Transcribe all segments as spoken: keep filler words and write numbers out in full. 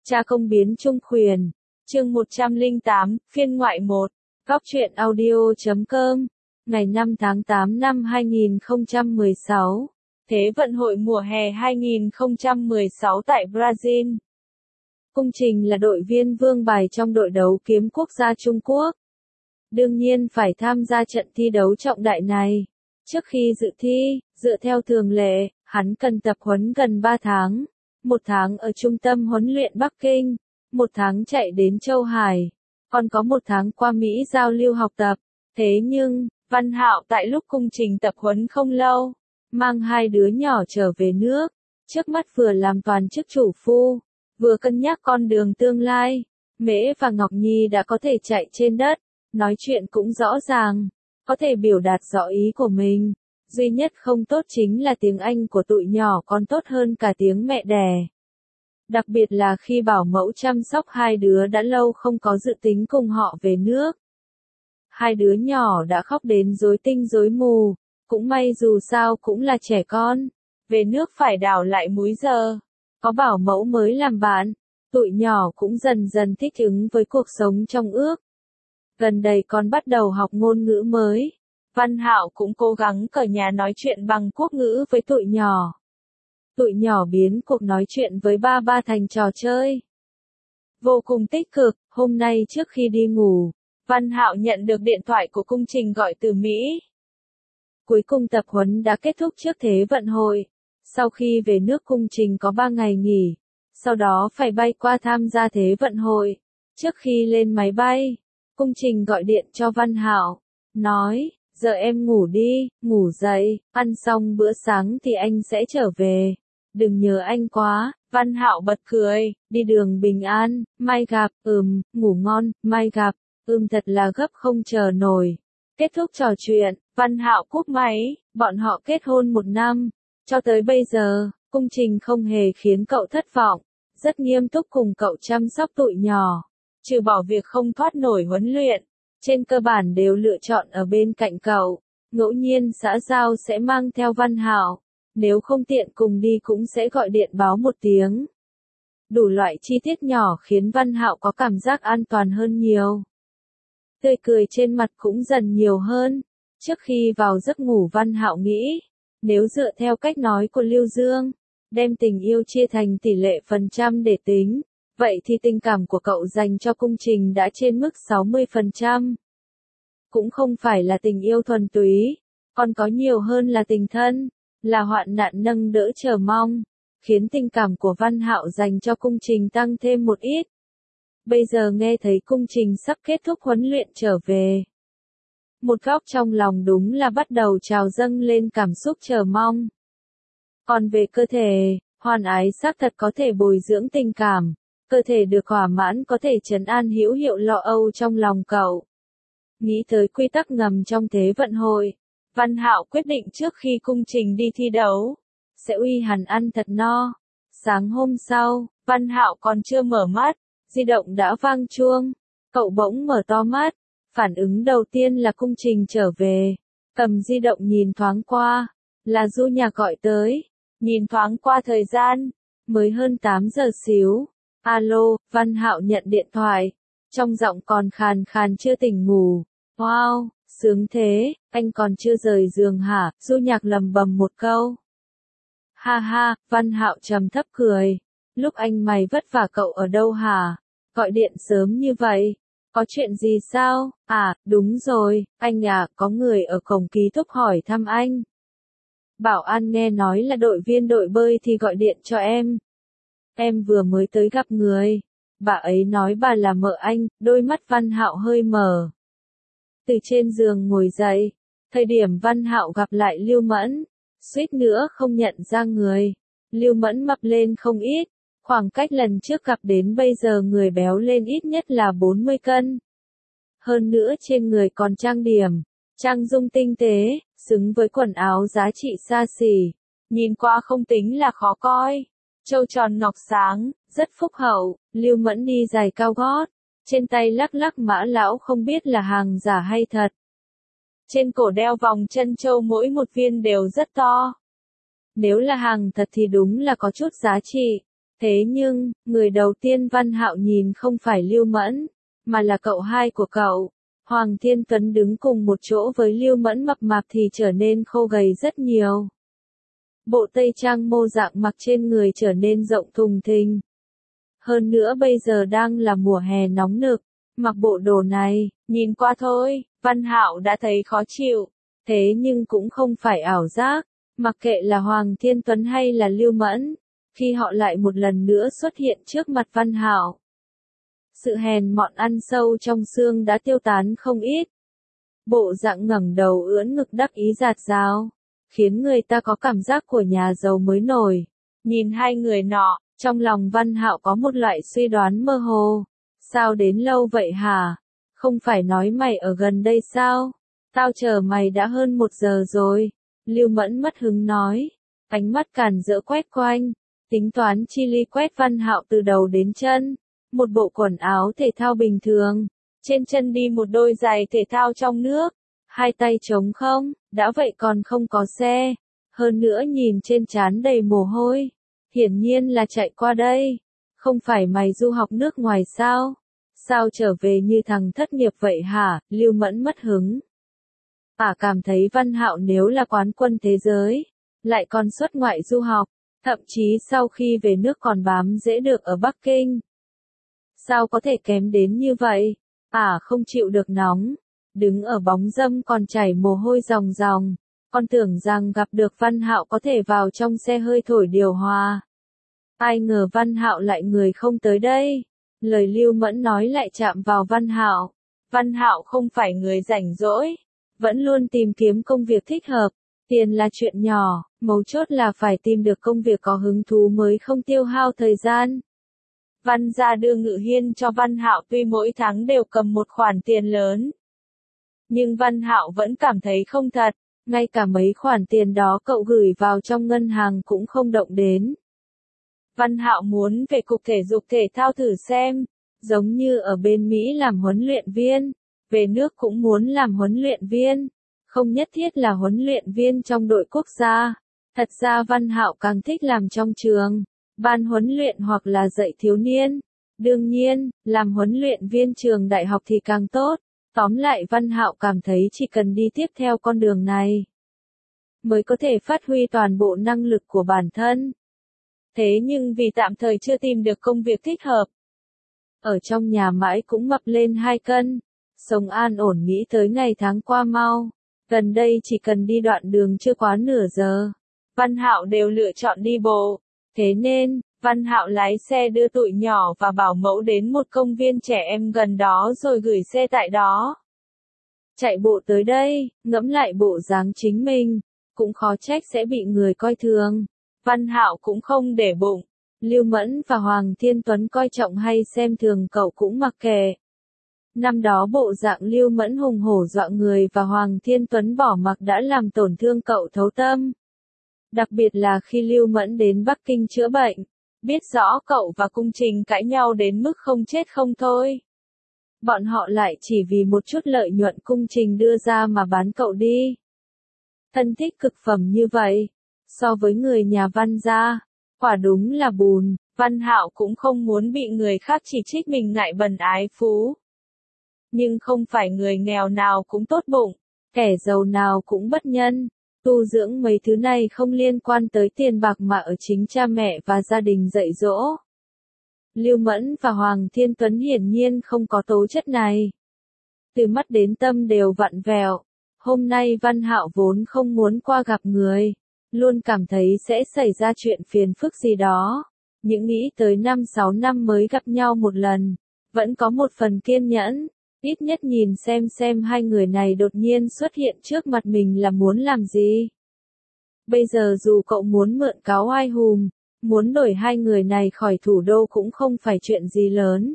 Cha công biến trung khuyển. Chương một trăm lẻ tám, phiên ngoại một. Góc truyện audio chấm com. Ngày năm tháng tám năm hai nghìn không trăm mười sáu. Thế vận hội mùa hè hai nghìn không trăm mười sáu tại Brazil. Cung Trình là đội viên vương bài trong đội đấu kiếm quốc gia Trung Quốc. Đương nhiên phải tham gia trận thi đấu trọng đại này. Trước khi dự thi, dựa theo thường lệ, hắn cần tập huấn gần ba tháng. Một tháng ở trung tâm huấn luyện Bắc Kinh, một tháng chạy đến Châu Hải, còn có một tháng qua Mỹ giao lưu học tập. Thế nhưng, Văn Hạo tại lúc Cung Trình tập huấn không lâu, mang hai đứa nhỏ trở về nước, trước mắt vừa làm toàn chức chủ phu, vừa cân nhắc con đường tương lai. Mễ và Ngọc Nhi đã có thể chạy trên đất, nói chuyện cũng rõ ràng, có thể biểu đạt rõ ý của mình. Duy nhất không tốt chính là tiếng Anh của tụi nhỏ còn tốt hơn cả tiếng mẹ đẻ. Đặc biệt là khi bảo mẫu chăm sóc hai đứa đã lâu không có dự tính cùng họ về nước. Hai đứa nhỏ đã khóc đến rối tinh rối mù, cũng may dù sao cũng là trẻ con, về nước phải đảo lại múi giờ. Có bảo mẫu mới làm bạn, tụi nhỏ cũng dần dần thích ứng với cuộc sống trong ước. Gần đây con bắt đầu học ngôn ngữ mới. Văn Hạo cũng cố gắng ở nhà nói chuyện bằng quốc ngữ với tụi nhỏ. Tụi nhỏ biến cuộc nói chuyện với ba ba thành trò chơi. Vô cùng tích cực, hôm nay trước khi đi ngủ, Văn Hạo nhận được điện thoại của Cung Trình gọi từ Mỹ. Cuối cùng tập huấn đã kết thúc trước Thế vận hội. Sau khi về nước Cung Trình có ba ngày nghỉ, sau đó phải bay qua tham gia Thế vận hội. Trước khi lên máy bay, Cung Trình gọi điện cho Văn Hạo, nói, giờ em ngủ đi, ngủ dậy, ăn xong bữa sáng thì anh sẽ trở về. Đừng nhớ anh quá. Văn Hạo bật cười, đi đường bình an, mai gặp, ừm, ngủ ngon, mai gặp, ừm thật là gấp không chờ nổi. Kết thúc trò chuyện, Văn Hạo cúp máy, bọn họ kết hôn một năm. Cho tới bây giờ, Cung Trình không hề khiến cậu thất vọng, rất nghiêm túc cùng cậu chăm sóc tụi nhỏ. Trừ bỏ việc không thoát nổi huấn luyện, trên cơ bản đều lựa chọn ở bên cạnh cậu. Ngẫu nhiên xã giao sẽ mang theo Văn Hạo, nếu không tiện cùng đi cũng sẽ gọi điện báo một tiếng. Đủ loại chi tiết nhỏ khiến Văn Hạo có cảm giác an toàn hơn nhiều. Tươi cười trên mặt cũng dần nhiều hơn. Trước khi vào giấc ngủ Văn Hạo nghĩ, nếu dựa theo cách nói của Lưu Dương, đem tình yêu chia thành tỷ lệ phần trăm để tính, vậy thì tình cảm của cậu dành cho Cung Trình đã trên mức sáu mươi phần trăm. Cũng không phải là tình yêu thuần túy, còn có nhiều hơn là tình thân, là hoạn nạn nâng đỡ chờ mong, khiến tình cảm của Văn Hạo dành cho Cung Trình tăng thêm một ít. Bây giờ nghe thấy Cung Trình sắp kết thúc huấn luyện trở về, một góc trong lòng đúng là bắt đầu trào dâng lên cảm xúc chờ mong. Còn về cơ thể, hoàn ái xác thật có thể bồi dưỡng tình cảm, cơ thể được thỏa mãn có thể trấn an hữu hiệu lo âu trong lòng cậu. Nghĩ tới quy tắc ngầm trong Thế vận hội, Văn Hạo quyết định trước khi Cung Trình đi thi đấu, sẽ uy hắn ăn thật no. Sáng hôm sau, Văn Hạo còn chưa mở mắt, di động đã vang chuông. Cậu bỗng mở to mắt, phản ứng đầu tiên là Cung Trình trở về. Cầm di động nhìn thoáng qua, là Du Nhạc gọi tới. Nhìn thoáng qua thời gian, mới hơn tám giờ xíu. Alo, Văn Hạo nhận điện thoại, trong giọng còn khàn khàn chưa tỉnh ngủ. Wow, sướng thế, anh còn chưa rời giường hả? Du Nhạc lầm bầm một câu. Ha ha, Văn Hạo trầm thấp cười. Lúc anh mày vất vả cậu ở đâu hả? Gọi điện sớm như vậy. Có chuyện gì sao? À, đúng rồi, anh à, có người ở cổng ký túc hỏi thăm anh. Bảo an nghe nói là đội viên đội bơi thì gọi điện cho em. Em vừa mới tới gặp người. Bà ấy nói bà là mợ anh. Đôi mắt Văn Hạo hơi mở. Từ trên giường ngồi dậy, thời điểm Văn Hạo gặp lại Lưu Mẫn, suýt nữa không nhận ra người. Lưu Mẫn mập lên không ít, khoảng cách lần trước gặp đến bây giờ người béo lên ít nhất là bốn mươi cân. Hơn nữa trên người còn trang điểm, trang dung tinh tế, xứng với quần áo giá trị xa xỉ, nhìn qua không tính là khó coi. Trâu tròn ngọc sáng, rất phúc hậu. Lưu Mẫn đi giày cao gót, trên tay lắc lắc mã lão không biết là hàng giả hay thật. Trên cổ đeo vòng chân châu mỗi một viên đều rất to. Nếu là hàng thật thì đúng là có chút giá trị. Thế nhưng, người đầu tiên Văn Hạo nhìn không phải Lưu Mẫn, mà là cậu hai của cậu. Hoàng Thiên Tuấn đứng cùng một chỗ với Lưu Mẫn mập mạp thì trở nên khô gầy rất nhiều. Bộ tây trang mô dạng mặc trên người trở nên rộng thùng thình. Hơn nữa bây giờ đang là mùa hè nóng nực, mặc bộ đồ này, nhìn qua thôi, Văn Hạo đã thấy khó chịu. Thế nhưng cũng không phải ảo giác, mặc kệ là Hoàng Thiên Tuấn hay là Lưu Mẫn, khi họ lại một lần nữa xuất hiện trước mặt Văn Hạo. Sự hèn mọn ăn sâu trong xương đã tiêu tán không ít. Bộ dạng ngẩng đầu ưỡn ngực đắc ý rạt rào, khiến người ta có cảm giác của nhà giàu mới nổi. Nhìn hai người nọ, trong lòng Văn Hạo có một loại suy đoán mơ hồ. Sao đến lâu vậy hả? Không phải nói mày ở gần đây sao? Tao chờ mày đã hơn một giờ rồi. Lưu Mẫn mất hứng nói, ánh mắt càn rỡ quét quanh, tính toán chi ly quét Văn Hạo từ đầu đến chân. Một bộ quần áo thể thao bình thường, trên chân đi một đôi giày thể thao trong nước, hai tay trống không, đã vậy còn không có xe, hơn nữa nhìn trên trán đầy mồ hôi, hiển nhiên là chạy qua đây. Không phải mày du học nước ngoài sao? Sao trở về như thằng thất nghiệp vậy hả? Lưu Mẫn mất hứng. Ả cảm thấy Văn Hạo nếu là quán quân thế giới, lại còn xuất ngoại du học, thậm chí sau khi về nước còn bám rễ được ở Bắc Kinh. Sao có thể kém đến như vậy? Ả không chịu được nóng, đứng ở bóng râm còn chảy mồ hôi ròng ròng, con tưởng rằng gặp được Văn Hạo có thể vào trong xe hơi thổi điều hòa. Ai ngờ Văn Hạo lại người không tới đây. Lời Lưu Mẫn nói lại chạm vào Văn Hạo. Văn Hạo không phải người rảnh rỗi, vẫn luôn tìm kiếm công việc thích hợp. Tiền là chuyện nhỏ, mấu chốt là phải tìm được công việc có hứng thú mới không tiêu hao thời gian. Văn gia đưa Ngự Hiên cho Văn Hạo tuy mỗi tháng đều cầm một khoản tiền lớn, nhưng Văn Hạo vẫn cảm thấy không thật, ngay cả mấy khoản tiền đó cậu gửi vào trong ngân hàng cũng không động đến. Văn Hạo muốn về cục thể dục thể thao thử xem, giống như ở bên Mỹ làm huấn luyện viên, về nước cũng muốn làm huấn luyện viên, không nhất thiết là huấn luyện viên trong đội quốc gia. Thật ra Văn Hạo càng thích làm trong trường, ban huấn luyện hoặc là dạy thiếu niên. Đương nhiên, làm huấn luyện viên trường đại học thì càng tốt. Tóm lại Văn Hạo cảm thấy chỉ cần đi tiếp theo con đường này, mới có thể phát huy toàn bộ năng lực của bản thân. Thế nhưng vì tạm thời chưa tìm được công việc thích hợp, ở trong nhà mãi cũng mập lên hai cân, sống an ổn nghĩ tới ngày tháng qua mau. Gần đây chỉ cần đi đoạn đường chưa quá nửa giờ, Văn Hạo đều lựa chọn đi bộ. Thế nên, Văn Hạo lái xe đưa tụi nhỏ và bảo mẫu đến một công viên trẻ em gần đó rồi gửi xe tại đó. Chạy bộ tới đây, ngẫm lại bộ dáng chính mình, cũng khó trách sẽ bị người coi thường. Văn Hạo cũng không để bụng. Lưu Mẫn và Hoàng Thiên Tuấn coi trọng hay xem thường cậu cũng mặc kệ. Năm đó bộ dạng Lưu Mẫn hùng hổ dọa người và Hoàng Thiên Tuấn bỏ mặc đã làm tổn thương cậu thấu tâm. Đặc biệt là khi Lưu Mẫn đến Bắc Kinh chữa bệnh, biết rõ cậu và Cung Trình cãi nhau đến mức không chết không thôi. Bọn họ lại chỉ vì một chút lợi nhuận Cung Trình đưa ra mà bán cậu đi. Thân thích cực phẩm như vậy, so với người nhà Văn gia, quả đúng là bùn. Văn Hạo cũng không muốn bị người khác chỉ trích mình ngại bần ái phú. Nhưng không phải người nghèo nào cũng tốt bụng, kẻ giàu nào cũng bất nhân. Tu dưỡng mấy thứ này không liên quan tới tiền bạc mà ở chính cha mẹ và gia đình dạy dỗ. Lưu Mẫn và Hoàng Thiên Tuấn hiển nhiên không có tố chất này. Từ mắt đến tâm đều vặn vẹo. Hôm nay Văn Hạo vốn không muốn qua gặp người, luôn cảm thấy sẽ xảy ra chuyện phiền phức gì đó. Những nghĩ tới năm sáu năm mới gặp nhau một lần, vẫn có một phần kiên nhẫn. Ít nhất nhìn xem xem hai người này đột nhiên xuất hiện trước mặt mình là muốn làm gì. Bây giờ dù cậu muốn mượn cáo oai hùm, muốn đổi hai người này khỏi thủ đô cũng không phải chuyện gì lớn.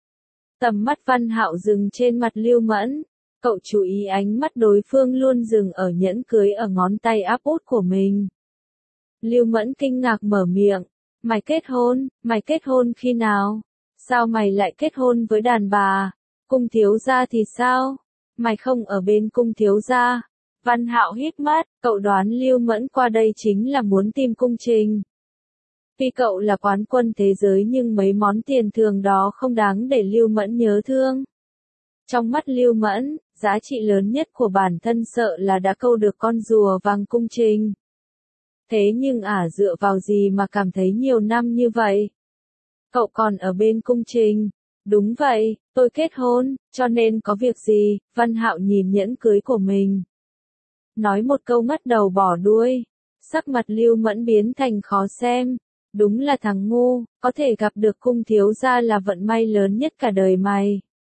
Tầm mắt Văn Hạo dừng trên mặt Lưu Mẫn, cậu chú ý ánh mắt đối phương luôn dừng ở nhẫn cưới ở ngón tay áp út của mình. Lưu Mẫn kinh ngạc mở miệng, mày kết hôn, mày kết hôn khi nào? Sao mày lại kết hôn với đàn bà? Cung thiếu gia thì sao? Mày không ở bên cung thiếu gia. Văn Hạo híp mắt, cậu đoán Lưu Mẫn qua đây chính là muốn tìm Cung Trình. Tuy cậu là quán quân thế giới nhưng mấy món tiền thường đó không đáng để Lưu Mẫn nhớ thương. Trong mắt Lưu Mẫn, giá trị lớn nhất của bản thân sợ là đã câu được con rùa vàng cung trình. Thế nhưng ả dựa vào gì mà cảm thấy nhiều năm như vậy? Cậu còn ở bên cung trình. Đúng vậy, tôi kết hôn, cho nên có việc gì? Văn Hạo nhìn nhẫn cưới của mình. Nói một câu ngắt đầu bỏ đuôi. Sắc mặt Lưu Mẫn biến thành khó xem. Đúng là thằng ngu, có thể gặp được cung thiếu gia là vận may lớn nhất cả đời mày.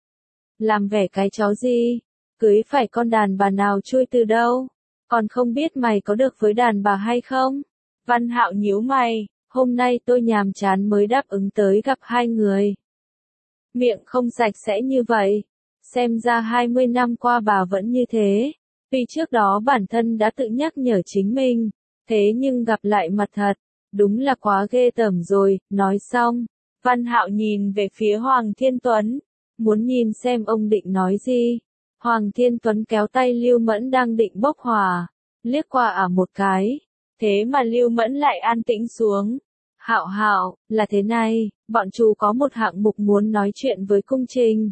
Làm vẻ cái chó gì? Cưới phải con đàn bà nào chui từ đâu? Còn không biết mày có được với đàn bà hay không? Văn Hạo nhíu mày, hôm nay tôi nhàm chán mới đáp ứng tới gặp hai người. Miệng không sạch sẽ như vậy. Xem ra hai mươi năm qua bà vẫn như thế. Tuy trước đó bản thân đã tự nhắc nhở chính mình, thế nhưng gặp lại mặt thật, đúng là quá ghê tởm rồi. Nói xong, Văn Hạo nhìn về phía Hoàng Thiên Tuấn, muốn nhìn xem ông định nói gì. Hoàng Thiên Tuấn kéo tay Lưu Mẫn đang định bốc hỏa, liếc qua ả một cái, thế mà Lưu Mẫn lại an tĩnh xuống. Hạo Hạo, là thế này, bọn chú có một hạng mục muốn nói chuyện với cung trình.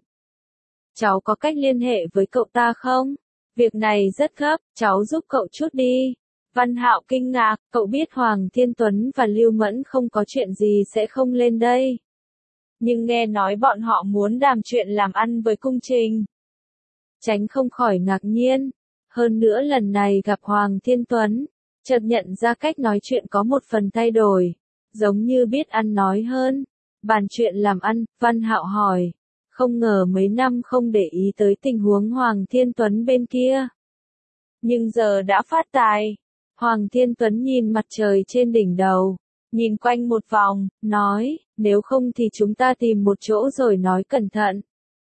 Cháu có cách liên hệ với cậu ta không? Việc này rất gấp, cháu giúp cậu chút đi. Văn Hạo kinh ngạc, cậu biết Hoàng Thiên Tuấn và Lưu Mẫn không có chuyện gì sẽ không lên đây. Nhưng nghe nói bọn họ muốn đàm chuyện làm ăn với cung trình. Tránh không khỏi ngạc nhiên. Hơn nữa lần này gặp Hoàng Thiên Tuấn, chợt nhận ra cách nói chuyện có một phần thay đổi. Giống như biết ăn nói hơn. Bàn chuyện làm ăn, Văn Hạo hỏi. Không ngờ mấy năm không để ý tới tình huống Hoàng Thiên Tuấn bên kia. Nhưng giờ đã phát tài. Hoàng Thiên Tuấn nhìn mặt trời trên đỉnh đầu, nhìn quanh một vòng, nói, nếu không thì chúng ta tìm một chỗ rồi nói cẩn thận.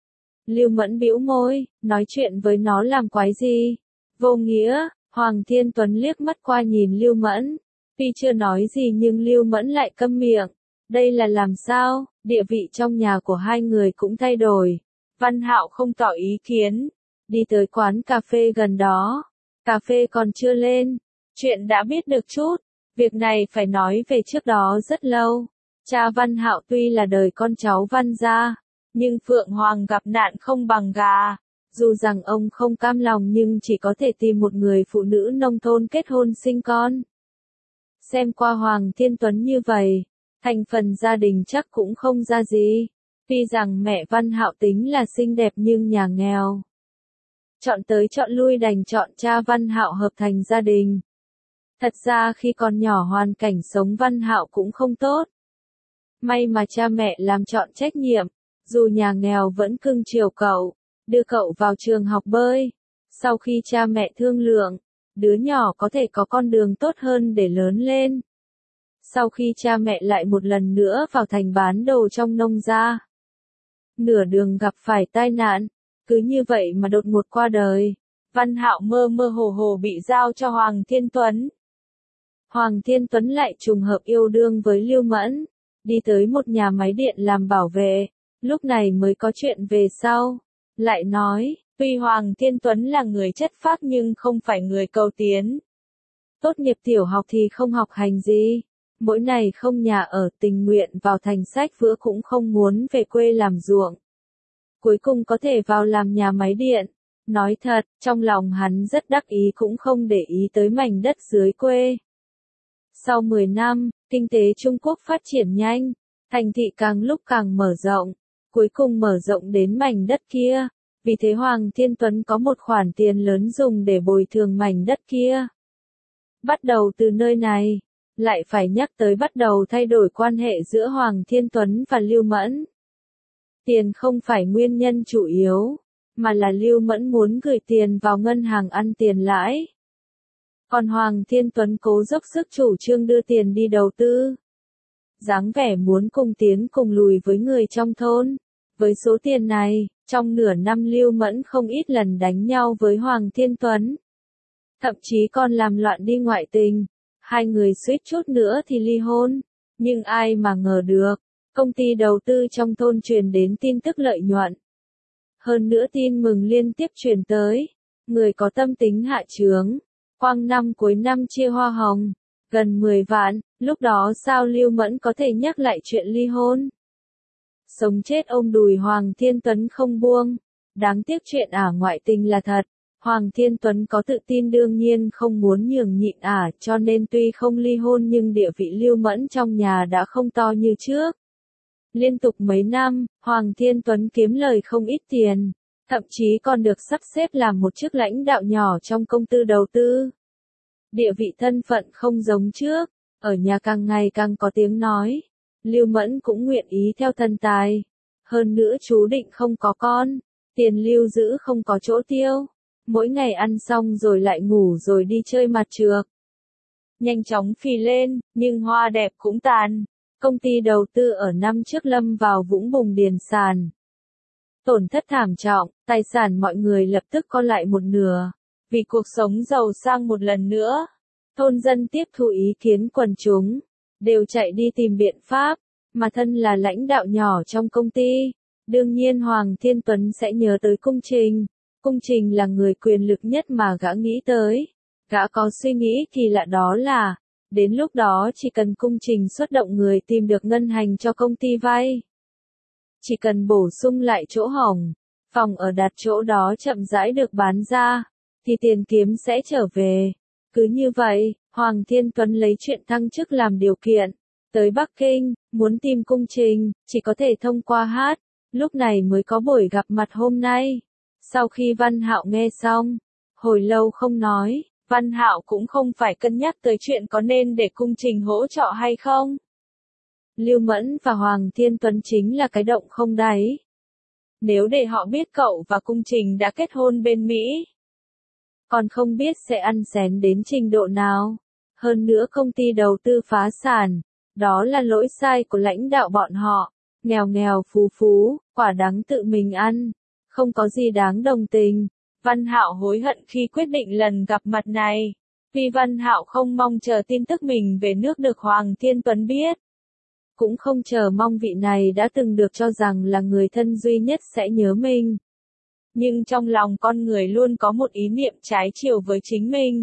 Lưu Mẫn bĩu môi, nói chuyện với nó làm quái gì? Vô nghĩa. Hoàng Thiên Tuấn liếc mắt qua nhìn Lưu Mẫn. Tuy chưa nói gì nhưng Lưu Mẫn lại câm miệng. Đây là làm sao? Địa vị trong nhà của hai người cũng thay đổi. Văn Hạo không tỏ ý kiến. Đi tới quán cà phê gần đó. Cà phê còn chưa lên. Chuyện đã biết được chút. Việc này phải nói về trước đó rất lâu. Cha Văn Hạo tuy là đời con cháu Văn gia, nhưng Phượng Hoàng gặp nạn không bằng gà. Dù rằng ông không cam lòng nhưng chỉ có thể tìm một người phụ nữ nông thôn kết hôn sinh con. Xem qua Hoàng Thiên Tuấn như vậy, thành phần gia đình chắc cũng không ra gì. Tuy rằng mẹ Văn Hạo tính là xinh đẹp nhưng nhà nghèo. Chọn tới chọn lui đành chọn cha Văn Hạo hợp thành gia đình. Thật ra khi còn nhỏ hoàn cảnh sống Văn Hạo cũng không tốt. May mà cha mẹ làm chọn trách nhiệm, dù nhà nghèo vẫn cưng chiều cậu, đưa cậu vào trường học bơi. Sau khi cha mẹ thương lượng, đứa nhỏ có thể có con đường tốt hơn để lớn lên. Sau khi cha mẹ lại một lần nữa vào thành bán đồ trong nông gia. Nửa đường gặp phải tai nạn, cứ như vậy mà đột ngột qua đời. Văn Hạo mơ mơ hồ hồ bị giao cho Hoàng Thiên Tuấn. Hoàng Thiên Tuấn lại trùng hợp yêu đương với Lưu Mẫn, đi tới một nhà máy điện làm bảo vệ, lúc này mới có chuyện về sau. Lại nói, tuy Hoàng Thiên Tuấn là người chất phác nhưng không phải người cầu tiến. Tốt nghiệp tiểu học thì không học hành gì, mỗi ngày không nhà ở, tình nguyện vào thành sách vữa cũng không muốn về quê làm ruộng. Cuối cùng có thể vào làm nhà máy điện. Nói thật, trong lòng hắn rất đắc ý cũng không để ý tới mảnh đất dưới quê. Sau mười năm, kinh tế Trung Quốc phát triển nhanh, thành thị càng lúc càng mở rộng, cuối cùng mở rộng đến mảnh đất kia. Vì thế Hoàng Thiên Tuấn có một khoản tiền lớn dùng để bồi thường mảnh đất kia. Bắt đầu từ nơi này, lại phải nhắc tới bắt đầu thay đổi quan hệ giữa Hoàng Thiên Tuấn và Lưu Mẫn. Tiền không phải nguyên nhân chủ yếu, mà là Lưu Mẫn muốn gửi tiền vào ngân hàng ăn tiền lãi. Còn Hoàng Thiên Tuấn cố dốc sức chủ trương đưa tiền đi đầu tư. Dáng vẻ muốn cùng tiến cùng lùi với người trong thôn. Với số tiền này, trong nửa năm Lưu Mẫn không ít lần đánh nhau với Hoàng Thiên Tuấn. Thậm chí còn làm loạn đi ngoại tình. Hai người suýt chút nữa thì ly hôn. Nhưng ai mà ngờ được, công ty đầu tư trong thôn truyền đến tin tức lợi nhuận. Hơn nữa tin mừng liên tiếp truyền tới. Người có tâm tính hạ chướng. Quang năm cuối năm chia hoa hồng. Gần mười vạn, Lúc đó sao Lưu Mẫn có thể nhắc lại chuyện ly hôn? Sống chết ôm đùi Hoàng Thiên Tuấn không buông. Đáng tiếc chuyện ả ngoại tình là thật. Hoàng Thiên Tuấn có tự tin đương nhiên không muốn nhường nhịn ả, cho nên tuy không ly hôn nhưng địa vị Lưu Mẫn trong nhà đã không to như trước. Liên tục mấy năm, Hoàng Thiên Tuấn kiếm lời không ít tiền, thậm chí còn được sắp xếp làm một chức lãnh đạo nhỏ trong công ty đầu tư. Địa vị thân phận không giống trước, ở nhà càng ngày càng có tiếng nói. Lưu Mẫn cũng nguyện ý theo thần tài. Hơn nữa chú định không có con, tiền lưu giữ không có chỗ tiêu. Mỗi ngày ăn xong rồi lại ngủ rồi đi chơi mặt trược. Nhanh chóng phì lên, nhưng hoa đẹp cũng tàn. Công ty đầu tư ở năm trước lâm vào vũng bùn điền sàn. Tổn thất thảm trọng, tài sản mọi người lập tức co lại một nửa. Vì cuộc sống giàu sang một lần nữa, thôn dân tiếp thu ý kiến quần chúng, đều chạy đi tìm biện pháp, mà thân là lãnh đạo nhỏ trong công ty. Đương nhiên Hoàng Thiên Tuấn sẽ nhớ tới Cung Trình. Cung Trình là người quyền lực nhất mà gã nghĩ tới. Gã có suy nghĩ kỳ lạ đó là, đến lúc đó chỉ cần Cung Trình xuất động người tìm được ngân hành cho công ty vay. Chỉ cần bổ sung lại chỗ hỏng, phòng ở đặt chỗ đó chậm rãi được bán ra, thì tiền kiếm sẽ trở về. Cứ như vậy, Hoàng Thiên Tuấn lấy chuyện thăng chức làm điều kiện. Tới Bắc Kinh, muốn tìm Cung Trình, chỉ có thể thông qua hát. Lúc này mới có buổi gặp mặt hôm nay. Sau khi Văn Hạo nghe xong, hồi lâu không nói, Văn Hạo cũng không phải cân nhắc tới chuyện có nên để Cung Trình hỗ trợ hay không. Lưu Mẫn và Hoàng Thiên Tuấn chính là cái động không đáy. Nếu để họ biết cậu và Cung Trình đã kết hôn bên Mỹ, còn không biết sẽ ăn xén đến trình độ nào. Hơn nữa công ty đầu tư phá sản, đó là lỗi sai của lãnh đạo bọn họ. Nghèo nghèo phú phú, quả đáng tự mình ăn, không có gì đáng đồng tình. Văn Hạo hối hận khi quyết định lần gặp mặt này. Vì Văn Hạo không mong chờ tin tức mình về nước được Hoàng Thiên Tuấn biết. Cũng không chờ mong vị này đã từng được cho rằng là người thân duy nhất sẽ nhớ mình. Nhưng trong lòng con người luôn có một ý niệm trái chiều với chính mình.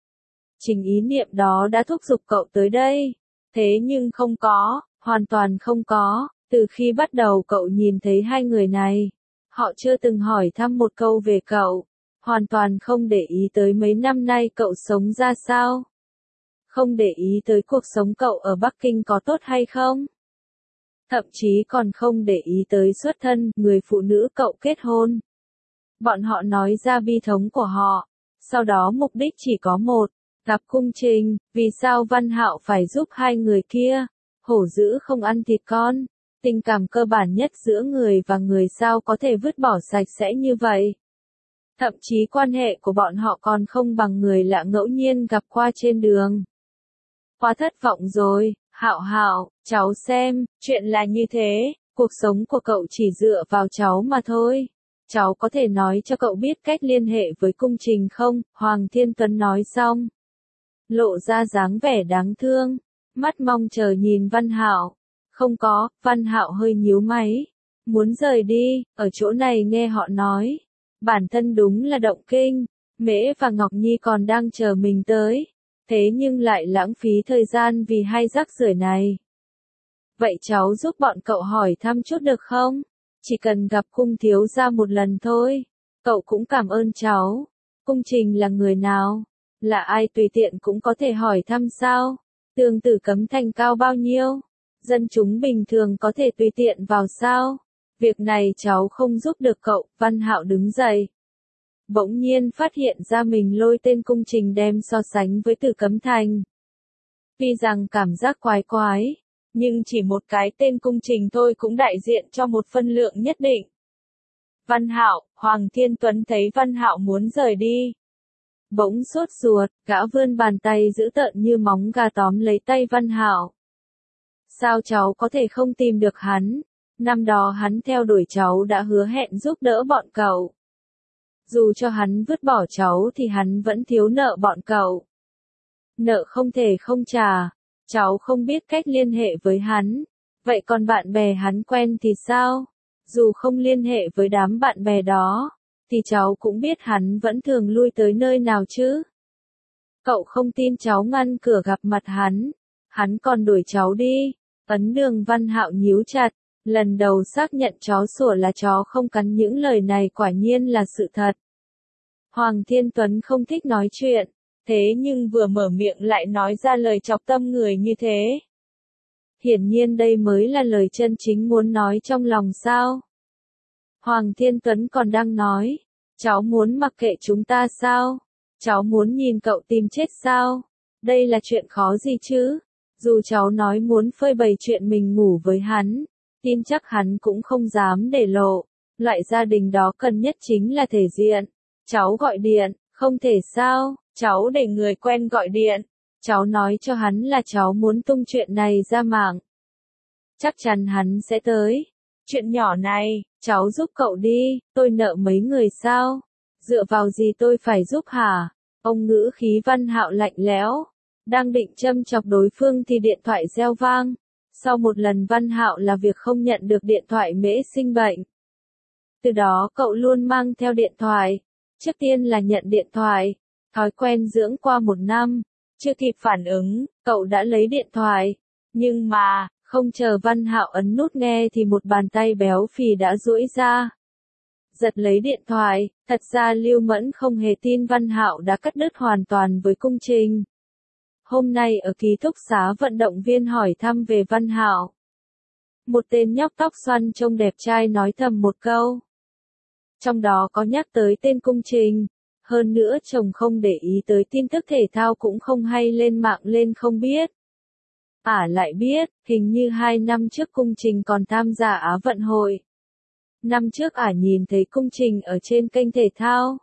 Chính ý niệm đó đã thúc giục cậu tới đây. Thế nhưng không có, hoàn toàn không có. Từ khi bắt đầu cậu nhìn thấy hai người này, họ chưa từng hỏi thăm một câu về cậu, hoàn toàn không để ý tới mấy năm nay cậu sống ra sao. Không để ý tới cuộc sống cậu ở Bắc Kinh có tốt hay không. Thậm chí còn không để ý tới xuất thân người phụ nữ cậu kết hôn. Bọn họ nói ra bi thống của họ, sau đó mục đích chỉ có một, gặp Cung Trình. Vì sao Văn Hạo phải giúp hai người kia? Hổ dữ không ăn thịt con. Tình cảm cơ bản nhất giữa người và người sao có thể vứt bỏ sạch sẽ như vậy. Thậm chí quan hệ của bọn họ còn không bằng người lạ ngẫu nhiên gặp qua trên đường. Quá thất vọng rồi, Hạo Hạo, cháu xem, chuyện là như thế, cuộc sống của cậu chỉ dựa vào cháu mà thôi. Cháu có thể nói cho cậu biết cách liên hệ với Cung Trình không? Hoàng Thiên Tuấn nói xong, lộ ra dáng vẻ đáng thương, mắt mong chờ nhìn Văn Hạo. Không có, Văn Hạo hơi nhíu máy, muốn rời đi, ở chỗ này nghe họ nói. Bản thân đúng là động kinh, Mễ và Ngọc Nhi còn đang chờ mình tới. Thế nhưng lại lãng phí thời gian vì hai rác rưởi này. Vậy cháu giúp bọn cậu hỏi thăm chút được không? Chỉ cần gặp Cung thiếu gia một lần thôi. Cậu cũng cảm ơn cháu. Cung Trình là người nào? Là ai tùy tiện cũng có thể hỏi thăm sao? Tường Tử Cấm Thành cao bao nhiêu? Dân chúng bình thường có thể tùy tiện vào sao? Việc này cháu không giúp được cậu. Văn Hạo đứng dậy. Bỗng nhiên phát hiện ra mình lôi tên Cung Trình đem so sánh với Tử Cấm Thành. Tuy rằng cảm giác quái quái, nhưng chỉ một cái tên Cung Trình thôi cũng đại diện cho một phân lượng nhất định. Văn Hạo, Hoàng Thiên Tuấn thấy Văn Hạo muốn rời đi. Bỗng sốt ruột, gã vươn bàn tay dữ tợn như móng gà tóm lấy tay Văn Hạo. Sao cháu có thể không tìm được hắn? Năm đó hắn theo đuổi cháu đã hứa hẹn giúp đỡ bọn cậu. Dù cho hắn vứt bỏ cháu thì hắn vẫn thiếu nợ bọn cậu. Nợ không thể không trả, cháu không biết cách liên hệ với hắn. Vậy còn bạn bè hắn quen thì sao? Dù không liên hệ với đám bạn bè đó, thì cháu cũng biết hắn vẫn thường lui tới nơi nào chứ. Cậu không tin cháu ngăn cửa gặp mặt hắn. Hắn còn đuổi cháu đi. Ấn Đường Văn Hạo nhíu chặt, lần đầu xác nhận chó sủa là chó không cắn, những lời này quả nhiên là sự thật. Hoàng Thiên Tuấn không thích nói chuyện, thế nhưng vừa mở miệng lại nói ra lời chọc tâm người như thế. Hiển nhiên đây mới là lời chân chính muốn nói trong lòng sao. Hoàng Thiên Tuấn còn đang nói, cháu muốn mặc kệ chúng ta sao? Cháu muốn nhìn cậu tìm chết sao? Đây là chuyện khó gì chứ? Dù cháu nói muốn phơi bày chuyện mình ngủ với hắn, tin chắc hắn cũng không dám để lộ. Loại gia đình đó cần nhất chính là thể diện. Cháu gọi điện, không thể sao? Cháu để người quen gọi điện. Cháu nói cho hắn là cháu muốn tung chuyện này ra mạng. Chắc chắn hắn sẽ tới. Chuyện nhỏ này, cháu giúp cậu đi, tôi nợ mấy người sao? Dựa vào gì tôi phải giúp hả? Ông ngữ khí Văn Hạo lạnh lẽo. Đang định châm chọc đối phương thì điện thoại reo vang. Sau một lần Văn Hạo là việc không nhận được điện thoại mễ sinh bệnh. Từ đó cậu luôn mang theo điện thoại. Trước tiên là nhận điện thoại. Thói quen dưỡng qua một năm. Chưa kịp phản ứng, cậu đã lấy điện thoại. Nhưng mà, không chờ Văn Hạo ấn nút nghe thì một bàn tay béo phì đã duỗi ra. Giật lấy điện thoại, thật ra Lưu Mẫn không hề tin Văn Hạo đã cắt đứt hoàn toàn với Cung Trình. Hôm nay ở ký túc xá vận động viên hỏi thăm về Văn Hạo. Một tên nhóc tóc xoăn trông đẹp trai nói thầm một câu. Trong đó có nhắc tới tên Cung Trình. Hơn nữa chồng không để ý tới tin tức thể thao cũng không hay lên mạng lên không biết. Ả à lại biết, hình như hai năm trước Cung Trình còn tham gia Á vận hội. Năm trước Ả à nhìn thấy Cung Trình ở trên kênh thể thao.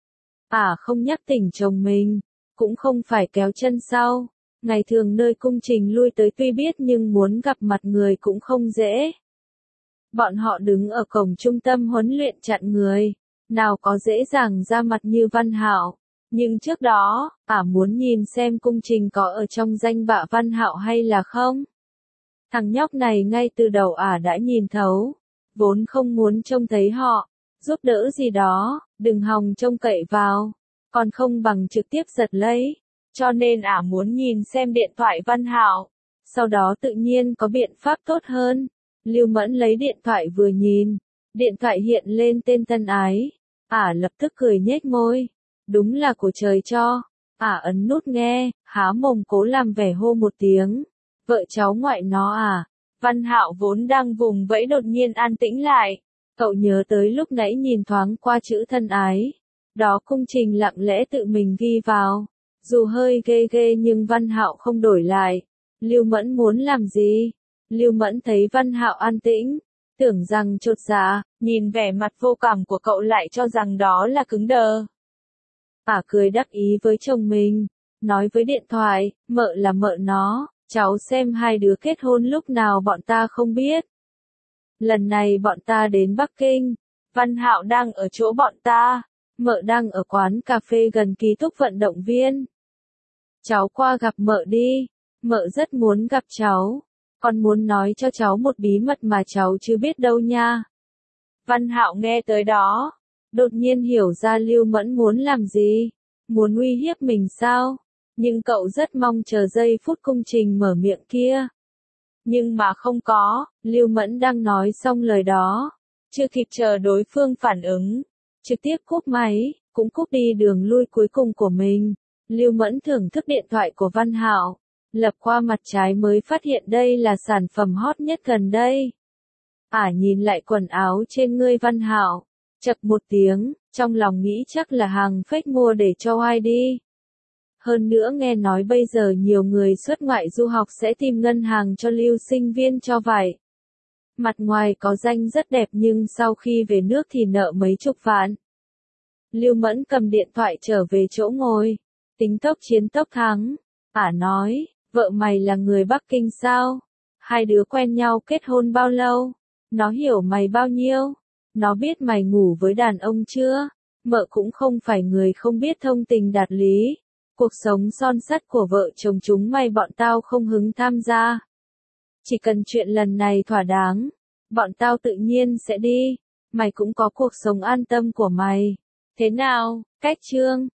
Ả à không nhắc tỉnh chồng mình, cũng không phải kéo chân sau. Ngày thường nơi Cung Trình lui tới tuy biết nhưng muốn gặp mặt người cũng không dễ. Bọn họ đứng ở cổng trung tâm huấn luyện chặn người. Nào có dễ dàng ra mặt như Văn Hạo. Nhưng trước đó, Ả muốn nhìn xem Cung Trình có ở trong danh bạ Văn Hạo hay là không. Thằng nhóc này ngay từ đầu Ả đã nhìn thấu. Vốn không muốn trông thấy họ. Giúp đỡ gì đó, đừng hòng trông cậy vào. Còn không bằng trực tiếp giật lấy. Cho nên Ả muốn nhìn xem điện thoại Văn Hạo. Sau đó tự nhiên có biện pháp tốt hơn. Lưu Mẫn lấy điện thoại vừa nhìn. Điện thoại hiện lên tên Tân Ái. Ả lập tức cười nhếch môi. Đúng là của trời cho. Ả ấn nút nghe, há mồm cố làm vẻ hô một tiếng. Vợ cháu ngoại nó à. Văn Hạo vốn đang vùng vẫy đột nhiên an tĩnh lại. Cậu nhớ tới lúc nãy nhìn thoáng qua chữ Thân Ái. Đó Cung Trình lặng lẽ tự mình ghi vào. Dù hơi ghê ghê nhưng Văn Hạo không đổi lại. Lưu Mẫn muốn làm gì? Lưu Mẫn thấy Văn Hạo an tĩnh. Tưởng rằng chột dạ, nhìn vẻ mặt vô cảm của cậu lại cho rằng đó là cứng đờ. Ả cười đắc ý với chồng mình, nói với điện thoại, mợ là mợ nó, cháu xem hai đứa kết hôn lúc nào bọn ta không biết. Lần này bọn ta đến Bắc Kinh, Văn Hạo đang ở chỗ bọn ta, mợ đang ở quán cà phê gần ký túc vận động viên. Cháu qua gặp mợ đi, mợ rất muốn gặp cháu. Con muốn nói cho cháu một bí mật mà cháu chưa biết đâu nha. Văn Hạo nghe tới đó, đột nhiên hiểu ra Lưu Mẫn muốn làm gì, muốn uy hiếp mình sao, nhưng cậu rất mong chờ giây phút Cung Trình mở miệng kia. Nhưng mà không có, Lưu Mẫn đang nói xong lời đó, chưa kịp chờ đối phương phản ứng, trực tiếp cúp máy, cũng cúp đi đường lui cuối cùng của mình. Lưu Mẫn thưởng thức điện thoại của Văn Hạo. Lập qua mặt trái mới phát hiện đây là sản phẩm hot nhất gần đây. Ả nhìn lại quần áo trên người Văn Hạo, chậc một tiếng, trong lòng nghĩ chắc là hàng fake mua để cho ai đi. Hơn nữa nghe nói bây giờ nhiều người xuất ngoại du học sẽ tìm ngân hàng cho lưu sinh viên cho vay. Mặt ngoài có danh rất đẹp nhưng sau khi về nước thì nợ mấy chục vạn. Lưu Mẫn cầm điện thoại trở về chỗ ngồi, tính tốc chiến tốc thắng. Ả nói, vợ mày là người Bắc Kinh sao? Hai đứa quen nhau kết hôn bao lâu? Nó hiểu mày bao nhiêu? Nó biết mày ngủ với đàn ông chưa? Mợ cũng không phải người không biết thông tình đạt lý. Cuộc sống son sắt của vợ chồng chúng mày bọn tao không hứng tham gia. Chỉ cần chuyện lần này thỏa đáng, bọn tao tự nhiên sẽ đi. Mày cũng có cuộc sống an tâm của mày. Thế nào, cách chương?